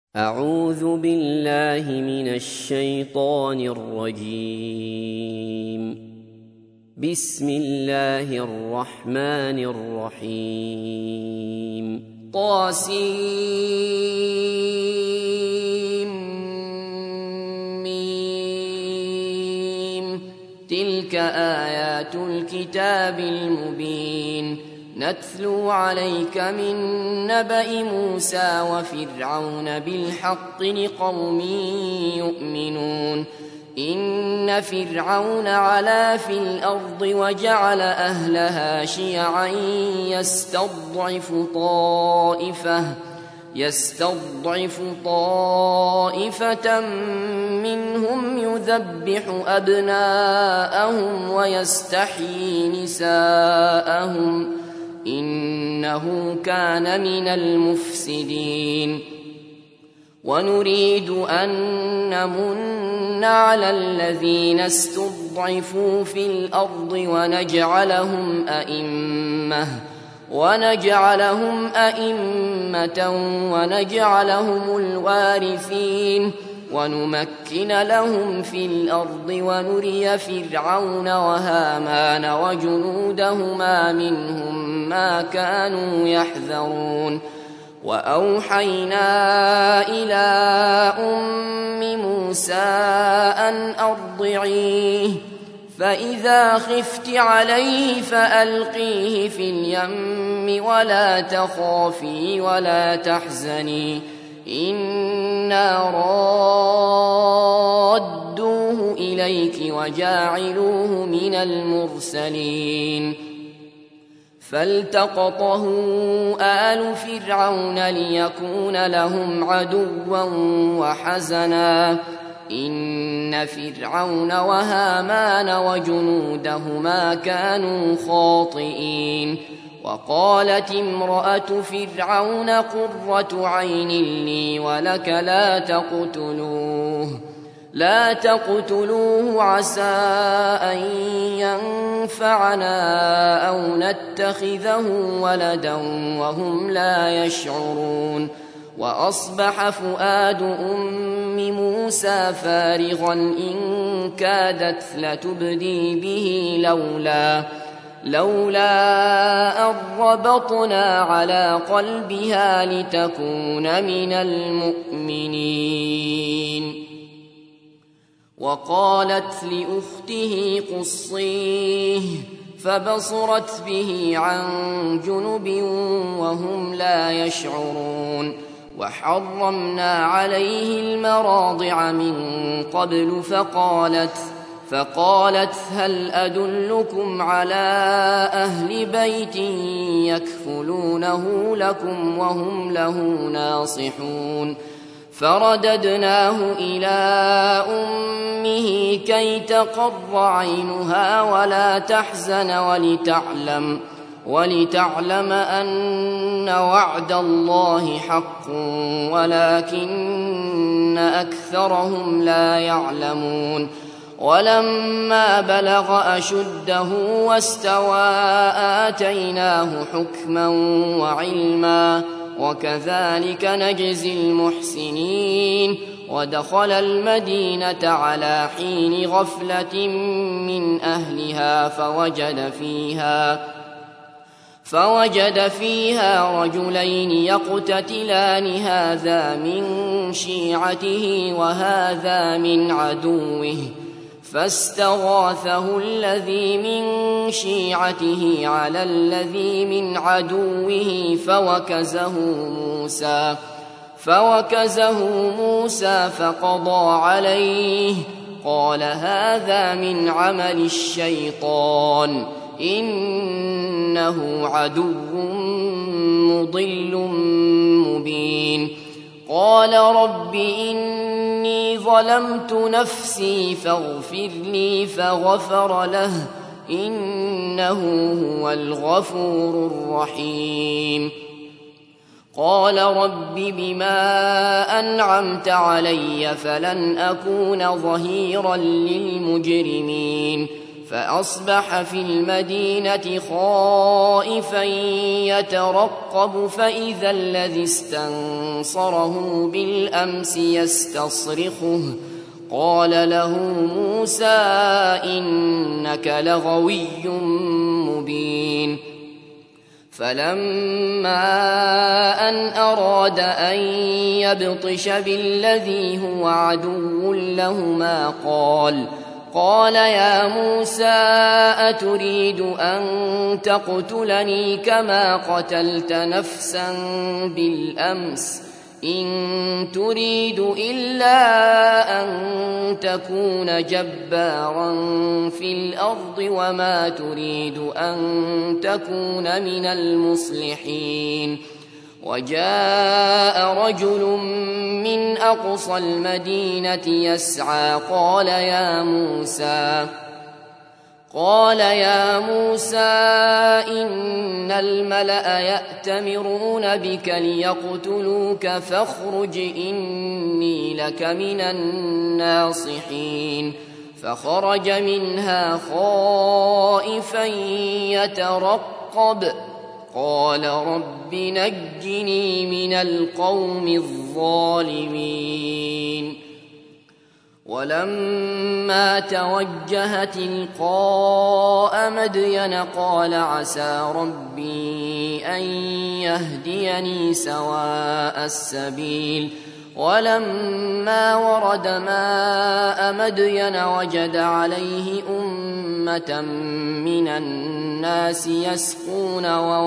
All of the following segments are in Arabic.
أعوذ بالله من الشيطان الرجيم. بسم الله الرحمن الرحيم. طاسيم. تلك آيات الكتاب المبين. نتلو عليك من نبأ موسى وفرعون بالحق لقوم يؤمنون. إن فرعون علا في الأرض وجعل أهلها شيعا يستضعف طائفة منهم يذبح أبناءهم ويستحيي نساءهم إنه كان من المفسدين. ونريد أن نمن على الذين استضعفوا في الأرض ونجعلهم أئمة ونجعلهم الوارثين ونمكن لهم في الأرض ونري فرعون وهامان وجنودهما منهم ما كانوا يحذرون. وأوحينا إلى أم موسى أن أرضعيه فإذا خفت عليه فألقيه في اليم ولا تخافي ولا تحزني إنا رادوه إليك وجاعلوه من المرسلين. فالتقطه آل فرعون ليكون لهم عدوا وحزنا إن فرعون وهامان وجنودهما كانوا خاطئين. وقالت امرأة فرعون قرة عين لي ولك لا تقتلوه عسى أن ينفعنا أو نتخذه ولدا وهم لا يشعرون. وأصبح فؤاد أم موسى فارغا إن كادت لتبدي به لولا أن ربطنا على قلبها لتكون من المؤمنين. وقالت لأخته قصيه فبصرت به عن جنب وهم لا يشعرون. وحرمنا عليه المراضع من قبل فقالت هل أدلكم على أهل بيت يكفلونه لكم وهم له ناصحون. فرددناه إلى أمه كي تقر عينها ولا تحزن ولتعلم أن وعد الله حق ولكن أكثرهم لا يعلمون. ولما بلغ أشده واستوى آتيناه حكما وعلما وكذلك نجزي المحسنين. ودخل المدينة على حين غفلة من أهلها فوجد فيها رجلين يقتتلان هذا من شيعته وهذا من عدوه فاستغاثه الذي من شيعته على الذي من عدوه فوكزه موسى فقضى عليه. قال هذا من عمل الشيطان إنه عدو مضل مبين. قال رب إني ظلمت نفسي فاغفر لي فغفر له إنه هو الغفور الرحيم. قال رب بما أنعمت علي فلن أكون ظهيرا للمجرمين. فأصبح في المدينة خائفا يترقب فإذا الذي استنصره بالأمس يستصرخه قال له موسى إنك لغوي مبين. فلما أن أراد أن يبطش بالذي هو عدو لهما قال يا موسى أتريد أن تقتلني كما قتلت نفسا بالأمس إن تريد إلا أن تكون جبارا في الأرض وما تريد أن تكون من المصلحين. وجاء رجل من أقصى المدينة يسعى قال يا موسى إن الملأ يأتمرون بك ليقتلوك فاخرج إني لك من الناصحين. فخرج منها خائفا يترقب قال رب نجني من القوم الظالمين. ولما توجه تلقاء مدين قال عسى ربي أن يهديني سواء السبيل. ولما ورد ماء مدين وجد عليه أمة من الناس يسقون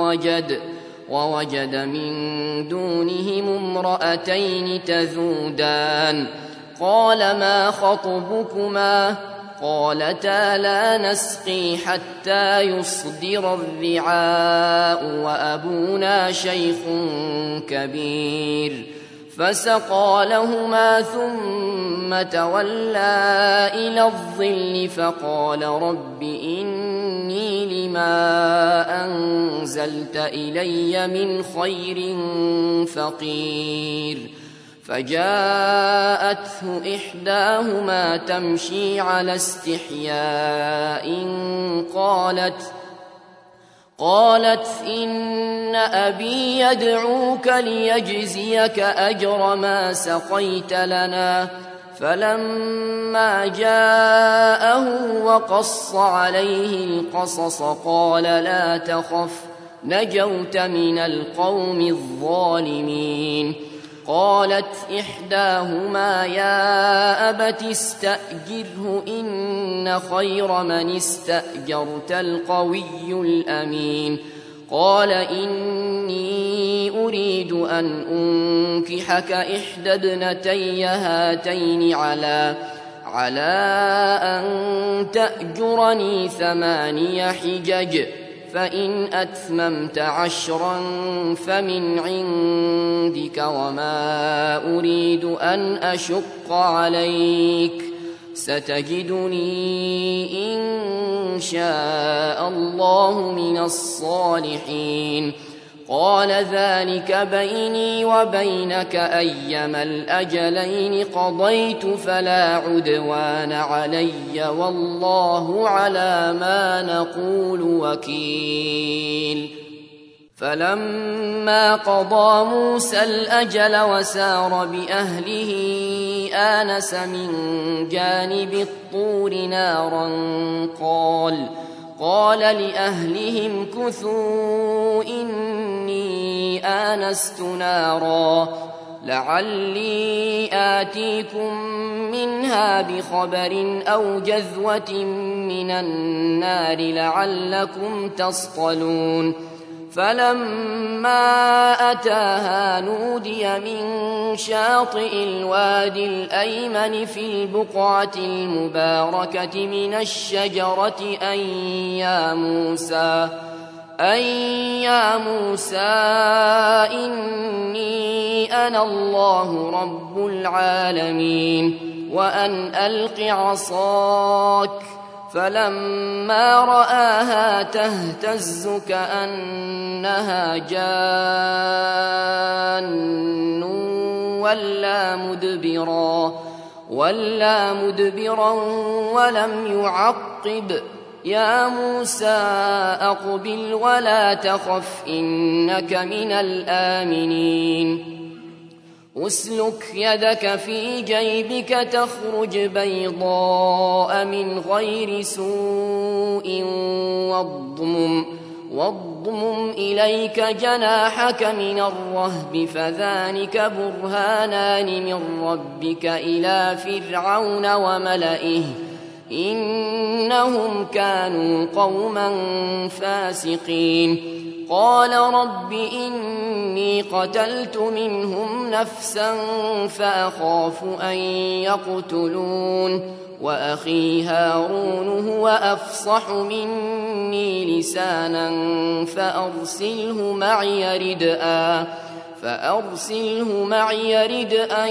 ووجد من دونهم امرأتين تذودان قال ما خطبكما قالتا لا نسقي حتى يصدر الرعاء وأبونا شيخ كبير. فسقى لهما ثم تولى إلى الظل فقال رب إني لما أنزلت إلي من خير فقير. فجاءته إحداهما تمشي على استحياء قالت إن أبي يدعوك ليجزيك أجر ما سقيت لنا. فلما جاءه وقص عليه القصص قال لا تخف نجوت من القوم الظالمين. قالت إحداهما يا أبت استأجره إن خير من استأجرت القوي الأمين. قال إني أريد أن أنكحك إحدى ابنتي هاتين على أن تأجرني 8 حجج فإن أتممت 10 فمن عندك وما أريد أن أشق عليك ستجدني إن شاء الله من الصالحين. قال ذلك بيني وبينك أيما الأجلين قضيت فلا عدوان علي والله على ما نقول وكيل. فلما قضى موسى الأجل وسار بأهله آنس من جانب الطور نارا قال لأهلهم كثوا إني آنست نارا لعلي آتيكم منها بخبر أو جذوة من النار لعلكم تصطلون. فلما أتاها نودي من شاطئ الوادي الأيمن في البقعة المباركة من الشجرة أن يا موسى إني أنا الله رب العالمين وأن ألق عصاك. فلما رآها تهتز كأنها جان ولا مدبرا ولم يعقب يا موسى أقبل ولا تخف إنك من الآمنين أسلك يدك في جيبك تخرج بيضاء من غير سوء واضمم إليك جناحك من الرهب فذلك برهانان من ربك إلى فرعون وملئه إنهم كانوا قوما فاسقين قال رب إني قتلت منهم نفسا فأخاف أن يقتلون وأخي هارون هو أفصح مني لسانا فأرسله معي رد أن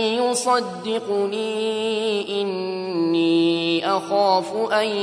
يصدقني إني أخاف أن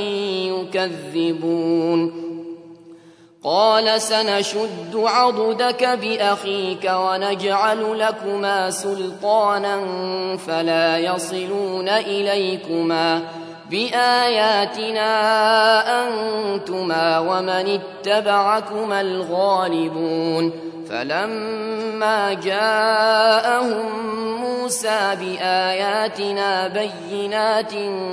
يكذبون قال سنشد عضدك بأخيك ونجعل لكما سلطانا فلا يصلون إليكما بآياتنا أنتما ومن اتبعكما الغالبون فلما جاءهم موسى بآياتنا بينات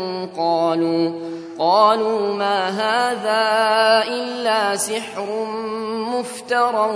قالوا ما هذا إلا سحر مفترى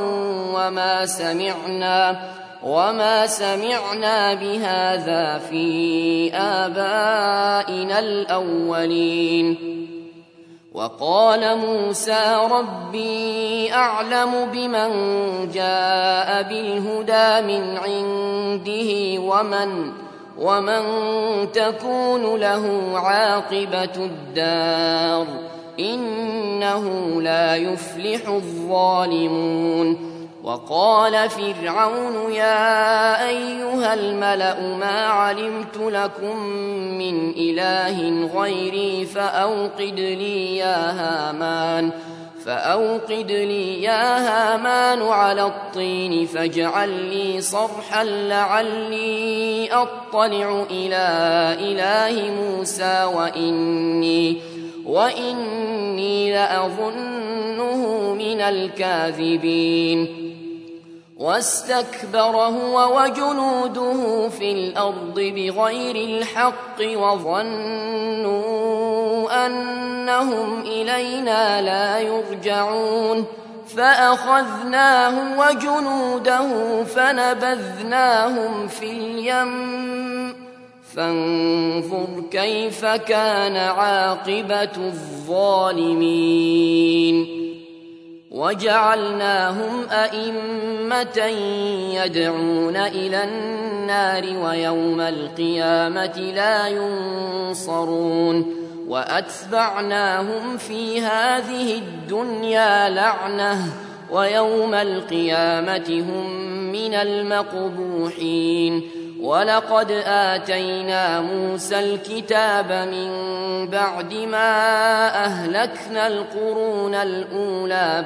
وما سمعنا بهذا في آبائنا الأولين وقال موسى ربي أعلم بمن جاء بالهدى من عنده ومن تكون له عاقبة الدار إنه لا يفلح الظالمون وقال فرعون يا أيها الملأ ما علمت لكم من إله غيري فأوقد لي يا هامان على الطين فاجعل لي صرحا لعلي أطلع إلى إله موسى وإني لأظنه من الكاذبين واستكبر هو وجنوده في الأرض بغير الحق وظنوا أنهم إلينا لا يرجعون فأخذناه وجنوده فنبذناهم في اليم فانظر كيف كان عاقبة الظالمين وجعلناهم أئمة يدعون إلى النار ويوم القيامة لا ينصرون وأتبعناهم في هذه الدنيا لعنة ويوم القيامة هم من المقبوحين ولقد آتينا موسى الكتاب من بعد ما أهلكنا القرون الأولى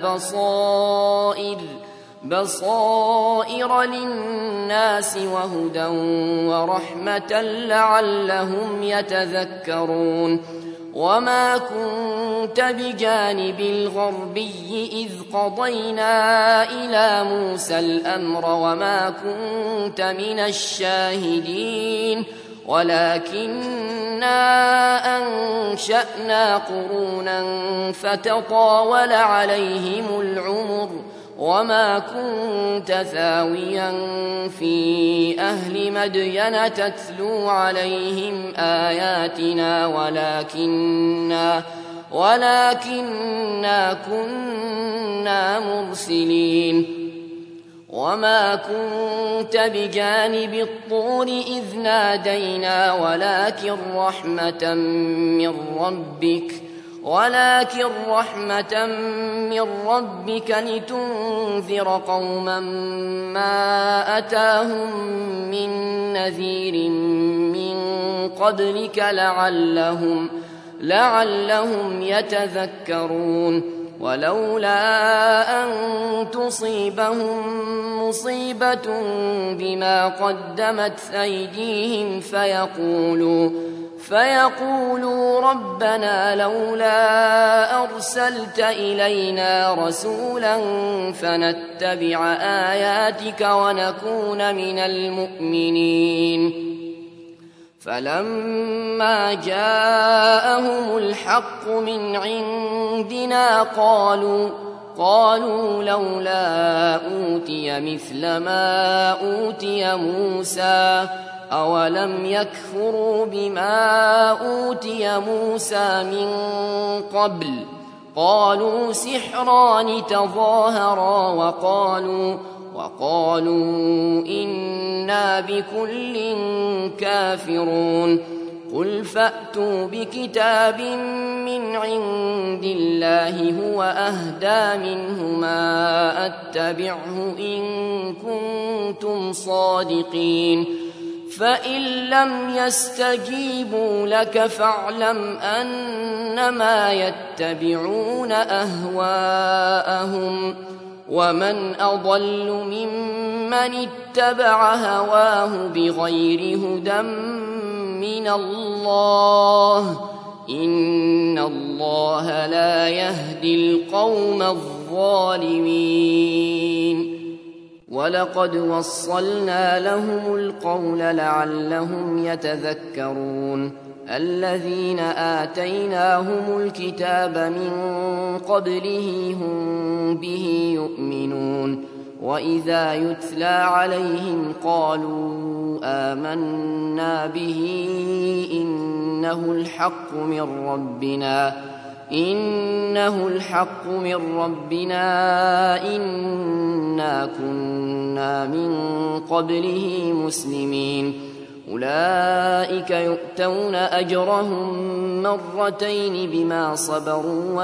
بصائر للناس وهدى ورحمة لعلهم يتذكرون وما كنت بجانب الغربي إذ قضينا إلى موسى الأمر وما كنت من الشاهدين ولكننا أنشأنا قرونا فتطاول عليهم العمر وما كنت ثاويا في أهل مدين تتلو عليهم آياتنا ولكننا كنا مرسلين وما كنت بجانب الطور إذ نادينا ولكن رحمة من ربك لتنذر قوما ما أتاهم من نذير من قبلك لعلهم يتذكرون ولولا أن تصيبهم مصيبة بما قدمت أيديهم فيقولوا ربنا لولا أرسلت إلينا رسولا فنتبع آياتك ونكون من المؤمنين. فلما جاءهم الحق من عندنا قالوا لولا أوتي مثل ما أوتي موسى أولم يكفروا بما أوتي موسى من قبل قالوا سحران تظاهرا وقالوا إنا بكل كافرون. قل فأتوا بكتاب من عند الله هو أهدى منهما أتبعه إن كنتم صادقين. فإن لم يستجيبوا لك فاعلم أنما يتبعون أهواءهم ومن أضل ممن اتبع هواه بغير هدى من الله إن الله لا يهدي القوم الظالمين. ولقد وصلنا لهم القول لعلهم يتذكرون. الذين آتيناهم الكتاب من قبله هم به يؤمنون وإذا يتلى عليهم قالوا آمنا به إنه الحق من ربنا إنا كنا من قبله مسلمين. أولئك يؤتون أجرهم مرتين بما صبروا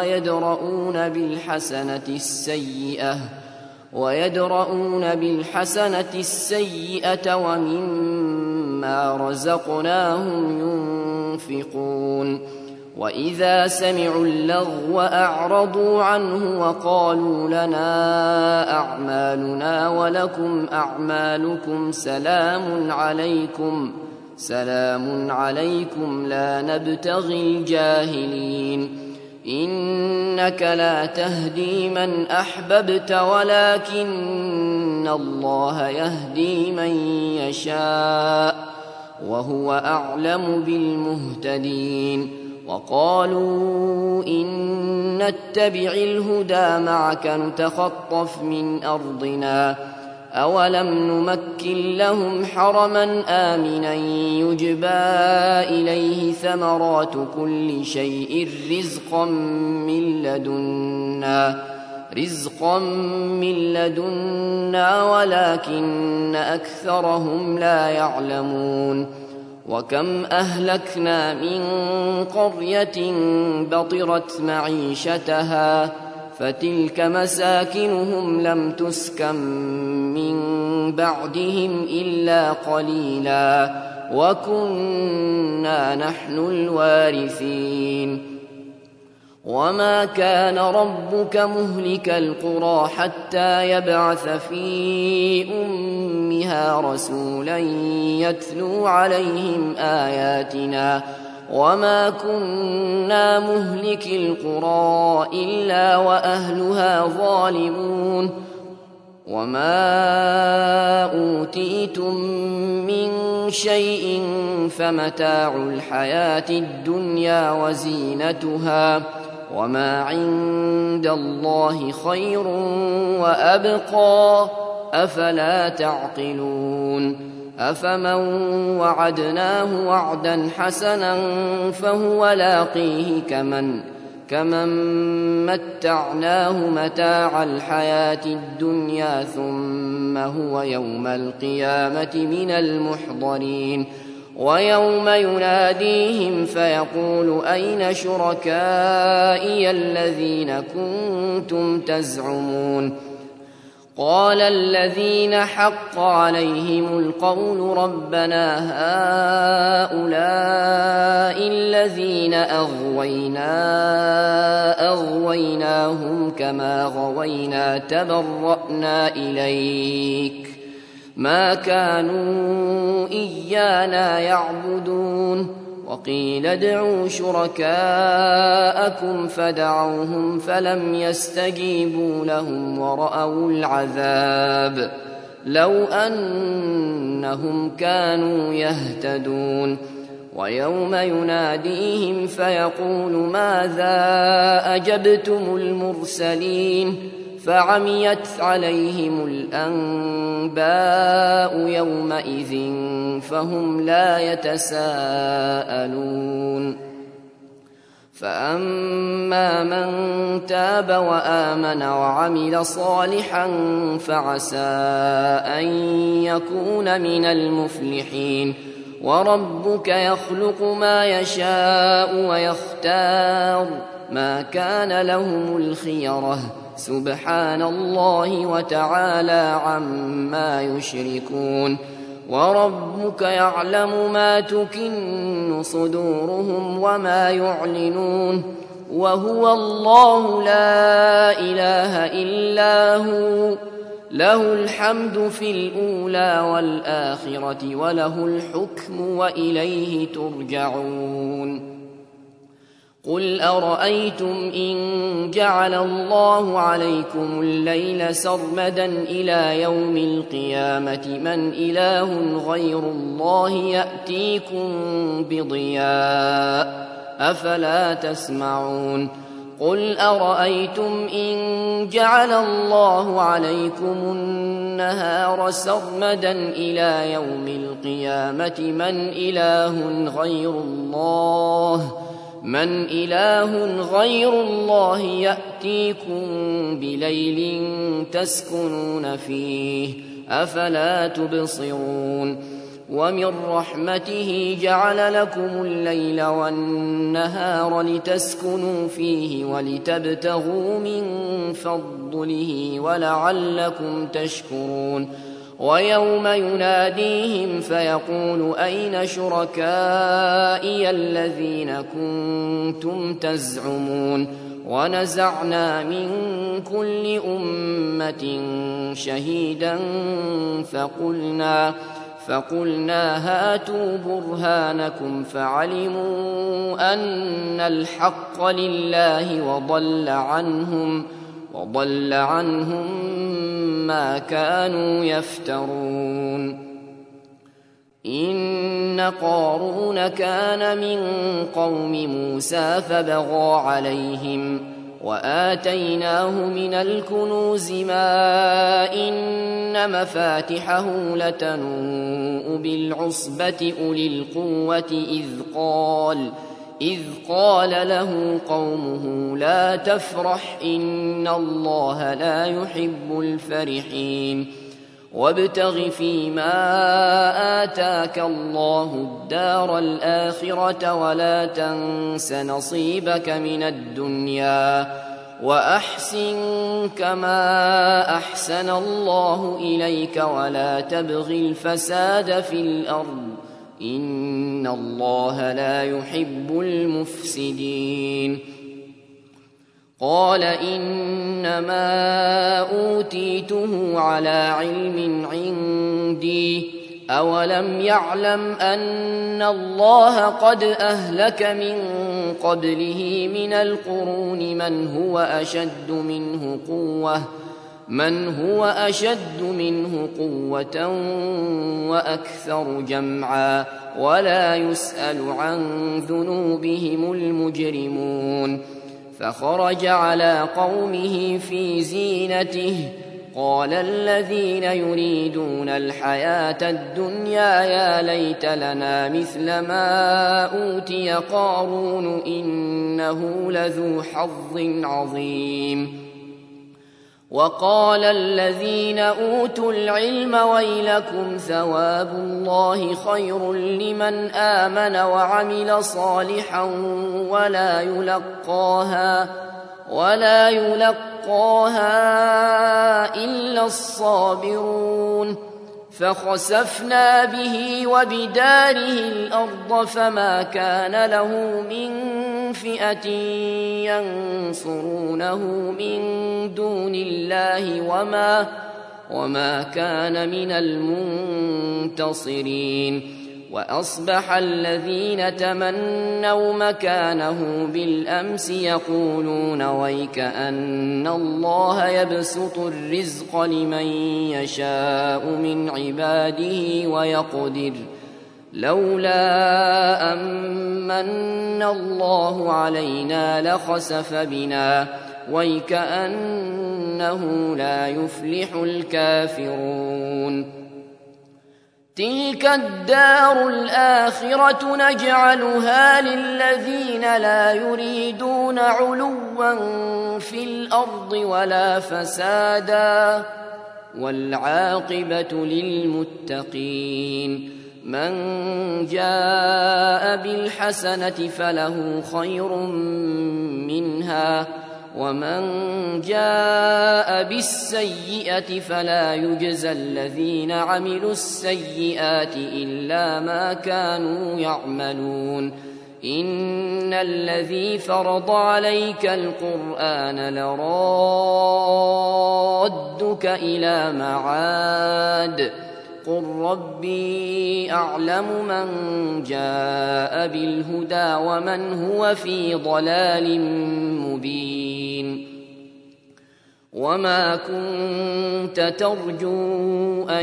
ويدرؤون بالحسنة السيئة ومما رزقناهم ينفقون. وإذا سمعوا اللغو أعرضوا عنه وقالوا لنا أعمالنا ولكم أعمالكم سلام عليكم لا نبتغي الجاهلين. إنك لا تهدي من أحببت ولكن الله يهدي من يشاء وهو أعلم بالمهتدين. وقالوا إن نتبع الهدى معك نتخطف من أرضنا أولم نمكن لهم حرما آمنا يجبى إليه ثمرات كل شيء رزقا من لدنا ولكن أكثرهم لا يعلمون. وكم أهلكنا من قرية بطرت معيشتها فتلك مساكنهم لم تسكن من بعدهم إلا قليلا وكنا نحن الوارثين. وما كان ربك مهلك القرى حتى يبعث في أمها رسولا يتلو عليهم آياتنا وما كنا مهلك القرى إلا وأهلها ظالمون. وما أوتيتم من شيء فمتاع الحياة الدنيا وزينتها وما عند الله خير وأبقى أفلا تعقلون. أفمن وعدناه وعدا حسنا فهو لاقيه كمن متعناه متاع الحياة الدنيا ثم هو يوم القيامة من المحضرين. ويوم يناديهم فيقول أين شركائي الذين كنتم تزعمون قال الذين حق عليهم القول ربنا هؤلاء الذين أغويناهم كما غوينا تبرأنا إليك ما كانوا إيانا يعبدون وقيل ادعوا شركاءكم فدعوهم فلم يستجيبوا لهم ورأوا العذاب لو أنهم كانوا يهتدون ويوم يناديهم فيقول ماذا أجبتم المرسلين فعميت عليهم الأنباء يومئذ فهم لا يتساءلون فأما من تاب وآمن وعمل صالحا فعسى أن يكون من المفلحين وربك يخلق ما يشاء ويختار ما كان لهم الخيرة سبحان الله وتعالى عما يشركون وربك يعلم ما تكن صدورهم وما يعلنون وهو الله لا إله إلا هو له الحمد في الأولى والآخرة وله الحكم وإليه ترجعون قل أرأيتم إن جعل الله عليكم الليل سرمدا إلى يوم القيامة من إله غير الله يأتيكم بضياء أفلا تسمعون قل أرأيتم إن جعل الله عليكم النهار سرمدا إلى يوم القيامة من إله غير الله يأتيكم بليل تسكنون فيه أفلا تبصرون ومن رحمته جعل لكم الليل والنهار لتسكنوا فيه ولتبتغوا من فضله ولعلكم تشكرون ويوم يناديهم فيقول أين شركائي الذين كنتم تزعمون ونزعنا من كل أمة شهيدا فقلنا هاتوا برهانكم فعلموا أن الحق لله وضل عنهم ما كانوا يفترون إن قارون كان من قوم موسى فبغى عليهم وآتيناه من الكنوز ما إن مفاتحه لتنوء بالعصبة أولي القوة إذ قال له قومه لا تفرح إن الله لا يحب الفرحين وابتغ فيما آتاك الله الدار الآخرة ولا تنس نصيبك من الدنيا وأحسن كما أحسن الله إليك ولا تبغ الفساد في الأرض إن الله لا يحب المفسدين قال إنما أوتيته على علم عندي أولم يعلم أن الله قد أهلك من قبله من القرون من هو أشد منه قوة وأكثر جمعا ولا يسأل عن ذنوبهم المجرمون فخرج على قومه في زينته قال الذين يريدون الحياة الدنيا يا ليت لنا مثل ما أوتي قارون إنه لذو حظ عظيم وقال الذين أوتوا العلم ويلكم ثواب الله خير لمن آمن وعمل صالحا ولا يلقاها يلقاها إلا الصابرون فخسفنا به وبداره الأرض فما كان له من فئة ينصرونه من دون الله وما كان من المنتصرين وأصبح الذين تمنوا مكانه بالأمس يقولون ويكأن الله يبسط الرزق لمن يشاء من عباده ويقدر لولا أمن الله علينا لخسف بنا ويكأنه لا يفلح الكافرون تلك الدار الآخرة نجعلها للذين لا يريدون علوا في الأرض ولا فسادا والعاقبة للمتقين من جاء بالحسنة فله خير منها ومن جاء بالسيئة فلا يجزى الذين عملوا السيئات إلا ما كانوا يعملون إن الذي فرض عليك القرآن لرادك إلى معاد قل ربي أعلم من جاء بالهدى ومن هو في ضلال مبين وما كنت ترجو أن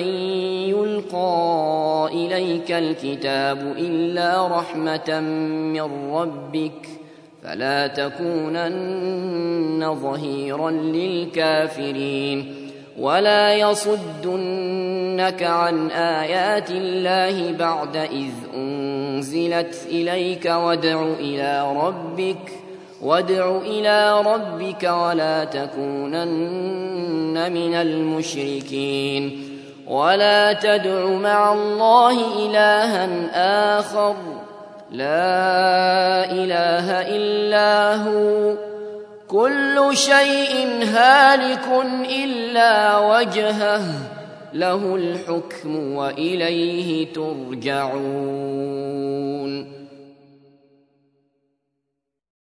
يلقى إليك الكتاب إلا رحمة من ربك فلا تكونن ظهيرا للكافرين ولا يصدنك عن آيات الله بعد إذ أنزلت إليك وادع إلى ربك ولا تكونن من المشركين ولا تدع مع الله إلها آخر لا إله إلا هو كل شيء هالك إلا وجهه له الحكم وإليه ترجعون